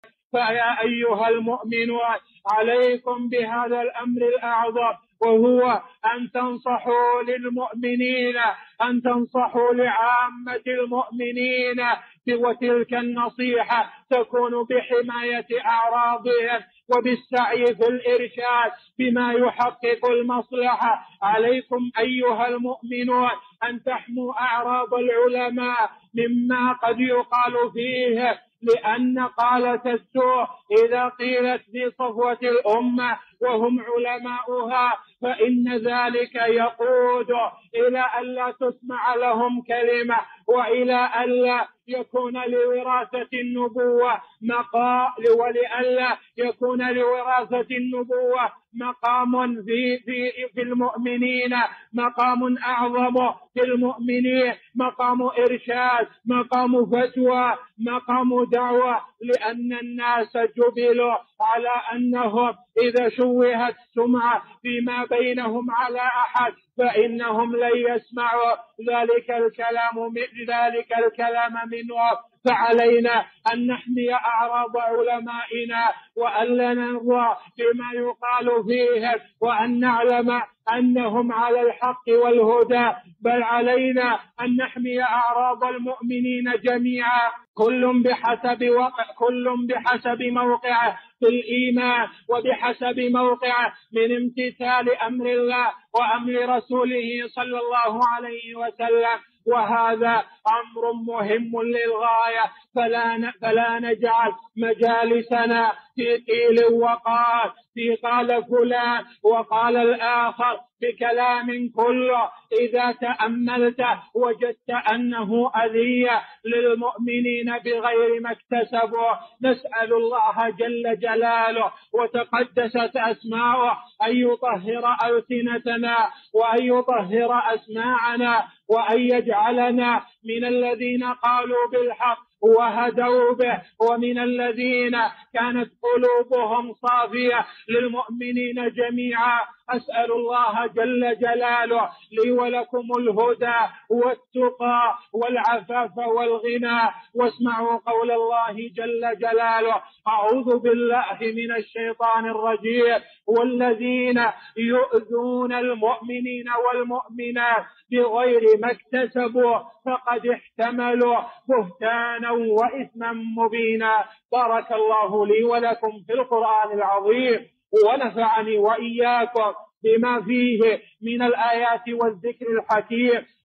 فيا أيها المؤمنون عليكم بهذا الأمر الأعظم، وهو أن تنصحوا للمؤمنين، أن تنصحوا لعامة المؤمنين، وتلك النصيحة تكون بحماية أعراضهم وبالسعي في الإرشاد بما يحقق المصلحة. عليكم أيها المؤمنون أن تحموا أعراض العلماء مما قد يقال فيه، لأن قالة السوء إذا قيلت في صفوة الأمة وهم علماؤها فإن ذلك يقود إلى ألا تسمع لهم كلمة، وإلى ألا يكون لوراثة النبوة ولئلا يكون لوراثة النبوة مقام في المؤمنين، مقام أعظم في المؤمنين، مقام إرشاد، مقام فتوى، مقام دعوة، لأن الناس جبلوا على أنهم إذا شوهت سمعة فيما بينهم على أحد فإنهم لن يسمعوا ذلك الكلام منه. فعلينا أن نحمي أعراض علمائنا وأن لا نرضى بما يقال فيهم، وأن نعلم أنهم على الحق والهدى، بل علينا أن نحمي أعراض المؤمنين جميعا، كل بحسب موقعه في الإيمان وبحسب موقعه من امتثال أمر الله وأمر رسوله صلى الله عليه وسلم. وهذا أمر مهم للغاية، فلا نجعل مجالسنا في قيل وقال، في قال فلان وقال الآخر، بكلام كله إذا تأملته وجدت أنه أذية للمؤمنين بغير ما اكتسبوا. نسأل الله جل جلاله وتقدست أسماؤه أن يطهر ألسنتنا وأن يطهر أسماعنا وأن يجعلنا من الذين قالوا بالحق وهدوا به، ومن الذين كانت قلوبهم صافية للمؤمنين جميعا. أسأل الله جل جلاله لي ولكم الهدى والتقى والعفاف والغنى. واسمعوا قول الله جل جلاله: أعوذ بالله من الشيطان الرجيم: والذين يؤذون المؤمنين والمؤمنات بغير ما اكتسبوا فقد احتملوا بهتانا وإثما مبينا. بارك الله لي ولكم في القرآن العظيم، ونفعني وإياكم بما فيه من الآيات والذكر الحكيم.